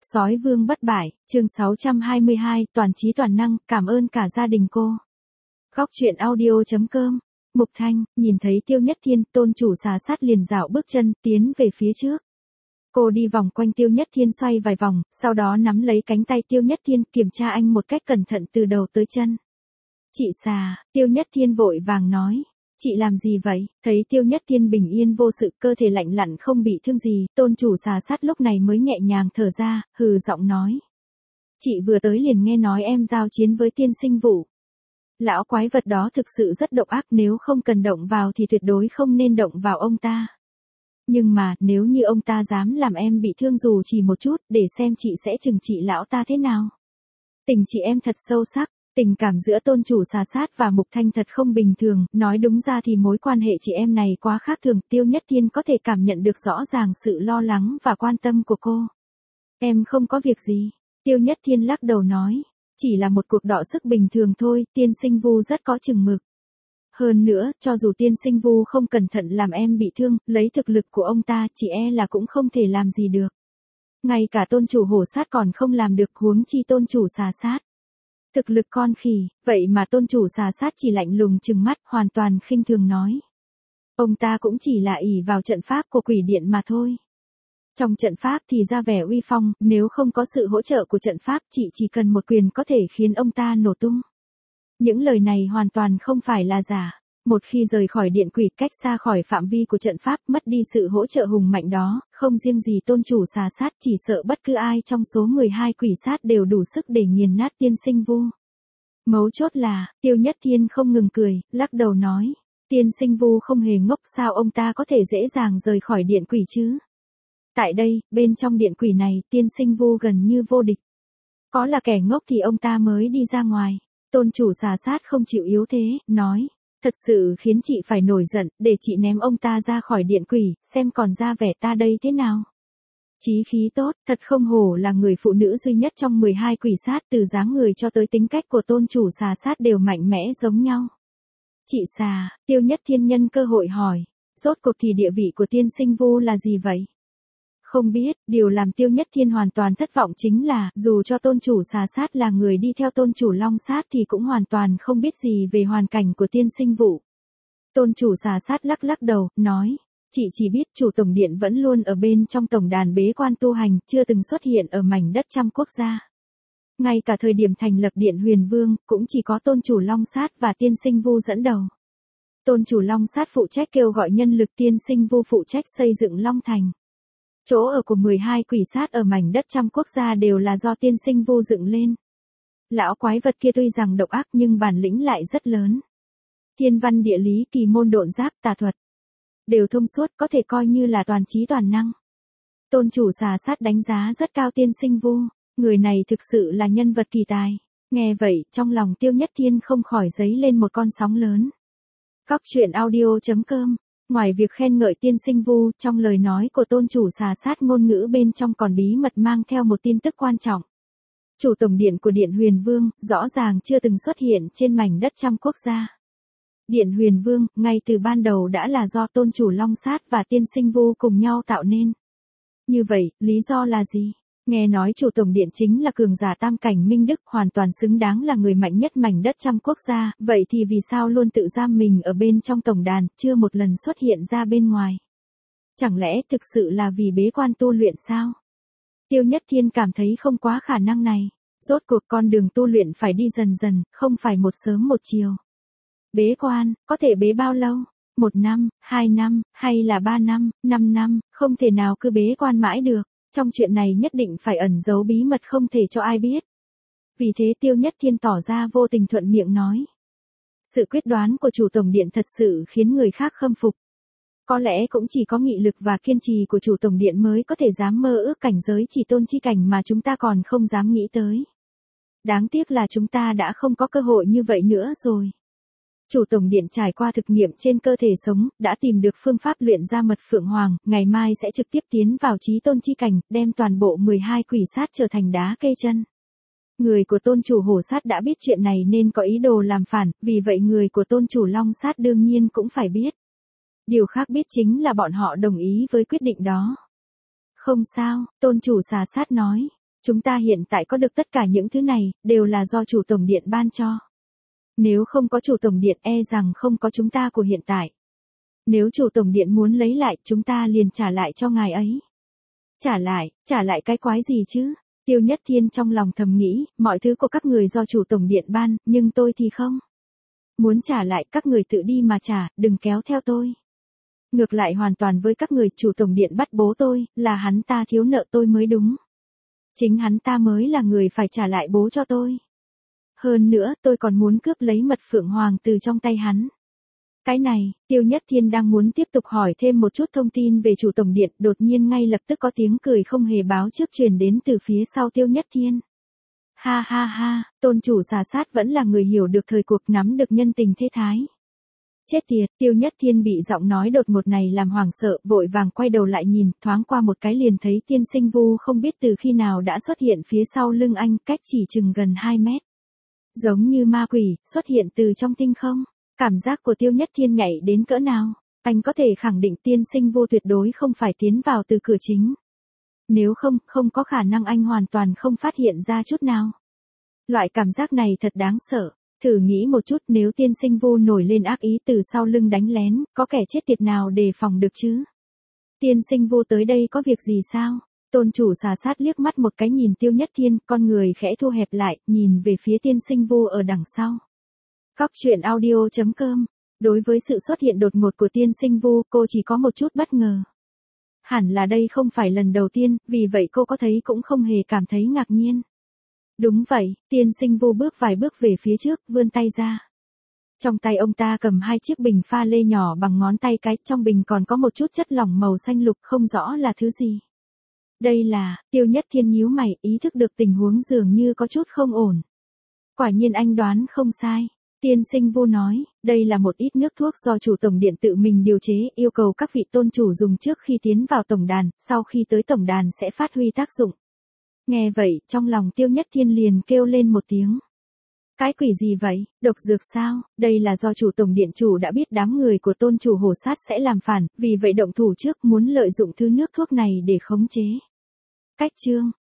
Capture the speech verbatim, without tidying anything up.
Sói vương bất bại, chương sáu trăm hai mươi hai, toàn trí toàn năng, cảm ơn cả gia đình cô. Góc truyện audio.com, Mục Thanh, nhìn thấy Tiêu Nhất Thiên, tôn chủ xà sát liền dạo bước chân, tiến về phía trước. Cô đi vòng quanh Tiêu Nhất Thiên xoay vài vòng, sau đó nắm lấy cánh tay Tiêu Nhất Thiên, kiểm tra anh một cách cẩn thận từ đầu tới chân. Chị xà, Tiêu Nhất Thiên vội vàng nói. Chị làm gì vậy? Thấy Tiêu Nhất Thiên bình yên vô sự, cơ thể lạnh lặn không bị thương gì, tôn chủ xà sát lúc này mới nhẹ nhàng thở ra, hừ giọng nói. Chị vừa tới liền nghe nói em giao chiến với tiên sinh Vũ. Lão quái vật đó thực sự rất độc ác, nếu không cần động vào thì tuyệt đối không nên động vào ông ta. Nhưng mà, nếu như ông ta dám làm em bị thương dù chỉ một chút, để xem chị sẽ trừng trị lão ta thế nào. Tình chị em thật sâu sắc. Tình cảm giữa tôn chủ xà sát và Mục Thanh thật không bình thường, nói đúng ra thì mối quan hệ chị em này quá khác thường, Tiêu Nhất Thiên có thể cảm nhận được rõ ràng sự lo lắng và quan tâm của cô. Em không có việc gì, Tiêu Nhất Thiên lắc đầu nói, chỉ là một cuộc đọ sức bình thường thôi, tiên sinh Vu rất có chừng mực. Hơn nữa, cho dù tiên sinh Vu không cẩn thận làm em bị thương, lấy thực lực của ông ta, chị e là cũng không thể làm gì được. Ngay cả tôn chủ hổ sát còn không làm được, huống chi tôn chủ xà sát. Thực lực con khỉ, vậy mà tôn chủ xà sát chỉ lạnh lùng trừng mắt, hoàn toàn khinh thường nói. Ông ta cũng chỉ là ỷ vào trận pháp của quỷ điện mà thôi. Trong trận pháp thì ra vẻ uy phong, nếu không có sự hỗ trợ của trận pháp chị chỉ cần một quyền có thể khiến ông ta nổ tung. Những lời này hoàn toàn không phải là giả. Một khi rời khỏi điện quỷ cách xa khỏi phạm vi của trận pháp, mất đi sự hỗ trợ hùng mạnh đó, không riêng gì tôn chủ xà sát, chỉ sợ bất cứ ai trong số mười hai quỷ sát đều đủ sức để nghiền nát tiên sinh Vu. Mấu chốt là, Tiêu Nhất Thiên không ngừng cười, lắc đầu nói, tiên sinh Vu không hề ngốc, sao ông ta có thể dễ dàng rời khỏi điện quỷ chứ? Tại đây, bên trong điện quỷ này, tiên sinh Vu gần như vô địch. Có là kẻ ngốc thì ông ta mới đi ra ngoài. Tôn chủ xà sát không chịu yếu thế, nói. Thật sự khiến chị phải nổi giận, để chị ném ông ta ra khỏi điện quỷ, xem còn ra vẻ ta đây thế nào. Chí khí tốt, thật không hổ là người phụ nữ duy nhất trong mười hai quỷ sát, từ dáng người cho tới tính cách của tôn chủ xà sát đều mạnh mẽ giống nhau. Chị xà, Tiêu Nhất Thiên nhân cơ hội hỏi, rốt cuộc thì địa vị của tiên sinh Vu là gì vậy? Không biết, điều làm Tiêu Nhất Thiên hoàn toàn thất vọng chính là, dù cho tôn chủ xà sát là người đi theo tôn chủ long sát thì cũng hoàn toàn không biết gì về hoàn cảnh của tiên sinh Vũ. Tôn chủ xà sát lắc lắc đầu, nói, chị chỉ biết chủ tổng điện vẫn luôn ở bên trong tổng đàn bế quan tu hành, chưa từng xuất hiện ở mảnh đất trăm quốc gia. Ngay cả thời điểm thành lập điện Huyền Vương, cũng chỉ có tôn chủ long sát và tiên sinh Vu dẫn đầu. Tôn chủ long sát phụ trách kêu gọi nhân lực, tiên sinh Vu phụ trách xây dựng Long Thành. Chỗ ở của mười hai quỷ sát ở mảnh đất trăm quốc gia đều là do tiên sinh Vu dựng lên. Lão quái vật kia tuy rằng độc ác nhưng bản lĩnh lại rất lớn. Thiên văn địa lý, kỳ môn độn giáp, tà thuật đều thông suốt, có thể coi như là toàn trí toàn năng. Tôn chủ xà sát đánh giá rất cao tiên sinh Vu, người này thực sự là nhân vật kỳ tài. Nghe vậy, trong lòng Tiêu Nhất Thiên không khỏi dấy lên một con sóng lớn. Góc truyện audio.com. Ngoài việc khen ngợi tiên sinh Vu, trong lời nói của tôn chủ xà sát ngôn ngữ bên trong còn bí mật mang theo một tin tức quan trọng. Chủ tổng điện của điện Huyền Vương, rõ ràng chưa từng xuất hiện trên mảnh đất trăm quốc gia. Điện Huyền Vương, ngay từ ban đầu đã là do tôn chủ long sát và tiên sinh Vu cùng nhau tạo nên. Như vậy, lý do là gì? Nghe nói chủ tổng điện chính là cường giả tam cảnh minh đức, hoàn toàn xứng đáng là người mạnh nhất mảnh đất trăm quốc gia, vậy thì vì sao luôn tự giam mình ở bên trong tổng đàn, chưa một lần xuất hiện ra bên ngoài? Chẳng lẽ thực sự là vì bế quan tu luyện sao? Tiêu Nhất Thiên cảm thấy không quá khả năng này, rốt cuộc con đường tu luyện phải đi dần dần, không phải một sớm một chiều. Bế quan, có thể bế bao lâu? Một năm, hai năm, hay là ba năm, năm năm, không thể nào cứ bế quan mãi được. Trong chuyện này nhất định phải ẩn giấu bí mật không thể cho ai biết. Vì thế Tiêu Nhất Thiên tỏ ra vô tình thuận miệng nói. Sự quyết đoán của chủ tổng điện thật sự khiến người khác khâm phục. Có lẽ cũng chỉ có nghị lực và kiên trì của chủ tổng điện mới có thể dám mơ ước cảnh giới chỉ tôn chi cảnh mà chúng ta còn không dám nghĩ tới. Đáng tiếc là chúng ta đã không có cơ hội như vậy nữa rồi. Chủ tổng điện trải qua thực nghiệm trên cơ thể sống, đã tìm được phương pháp luyện ra mật phượng hoàng, ngày mai sẽ trực tiếp tiến vào chí tôn chi cảnh, đem toàn bộ mười hai quỷ sát trở thành đá kê chân. Người của tôn chủ hổ sát đã biết chuyện này nên có ý đồ làm phản, vì vậy người của tôn chủ long sát đương nhiên cũng phải biết. Điều khác biết chính là bọn họ đồng ý với quyết định đó. Không sao, tôn chủ xà sát nói. Chúng ta hiện tại có được tất cả những thứ này, đều là do chủ tổng điện ban cho. Nếu không có chủ tổng điện e rằng không có chúng ta của hiện tại. Nếu chủ tổng điện muốn lấy lại, chúng ta liền trả lại cho ngài ấy. Trả lại, trả lại cái quái gì chứ? Tiêu Nhất Thiên trong lòng thầm nghĩ, mọi thứ của các người do chủ tổng điện ban, nhưng tôi thì không. Muốn trả lại các người tự đi mà trả, đừng kéo theo tôi. Ngược lại hoàn toàn với các người, chủ tổng điện bắt bố tôi, là hắn ta thiếu nợ tôi mới đúng. Chính hắn ta mới là người phải trả lại bố cho tôi. Hơn nữa, tôi còn muốn cướp lấy mật phượng hoàng từ trong tay hắn. Cái này, Tiêu Nhất Thiên đang muốn tiếp tục hỏi thêm một chút thông tin về chủ tổng điện, đột nhiên ngay lập tức có tiếng cười không hề báo trước truyền đến từ phía sau Tiêu Nhất Thiên. Ha ha ha, tôn chủ xà sát vẫn là người hiểu được thời cuộc, nắm được nhân tình thế thái. Chết tiệt, Tiêu Nhất Thiên bị giọng nói đột ngột này làm hoảng sợ, vội vàng quay đầu lại nhìn, thoáng qua một cái liền thấy Tiên Sinh Vu không biết từ khi nào đã xuất hiện phía sau lưng anh, cách chỉ chừng gần hai mét. Giống như ma quỷ, xuất hiện từ trong tinh không. Cảm giác của Tiêu Nhất Thiên nhảy đến cỡ nào, anh có thể khẳng định Tiên Sinh Vu tuyệt đối không phải tiến vào từ cửa chính. Nếu không, không có khả năng anh hoàn toàn không phát hiện ra chút nào. Loại cảm giác này thật đáng sợ. Thử nghĩ một chút, nếu Tiên Sinh Vu nổi lên ác ý từ sau lưng đánh lén, có kẻ chết tiệt nào đề phòng được chứ? Tiên Sinh Vu tới đây có việc gì sao? Tôn chủ xà sát liếc mắt một cái nhìn Tiêu Nhất Thiên, con người khẽ thu hẹp lại, nhìn về phía Tiên Sinh Vu ở đằng sau. Góc truyện audio chấm com. Đối với sự xuất hiện đột ngột của Tiên Sinh Vu, cô chỉ có một chút bất ngờ. Hẳn là đây không phải lần đầu tiên, vì vậy cô có thấy cũng không hề cảm thấy ngạc nhiên. Đúng vậy, Tiên Sinh Vu bước vài bước về phía trước, vươn tay ra. Trong tay ông ta cầm hai chiếc bình pha lê nhỏ bằng ngón tay cái, trong bình còn có một chút chất lỏng màu xanh lục không rõ là thứ gì. Đây là, Tiêu Nhất Thiên nhíu mày, ý thức được tình huống dường như có chút không ổn. Quả nhiên anh đoán không sai. Tiên Sinh Vu nói, đây là một ít nước thuốc do chủ tổng điện tự mình điều chế, yêu cầu các vị tôn chủ dùng trước khi tiến vào tổng đàn, sau khi tới tổng đàn sẽ phát huy tác dụng. Nghe vậy, trong lòng Tiêu Nhất Thiên liền kêu lên một tiếng. Cái quỷ gì vậy, độc dược sao? Đây là do chủ tổng điện chủ đã biết đám người của tôn chủ hổ sát sẽ làm phản, vì vậy động thủ trước, muốn lợi dụng thứ nước thuốc này để khống chế. Cách chương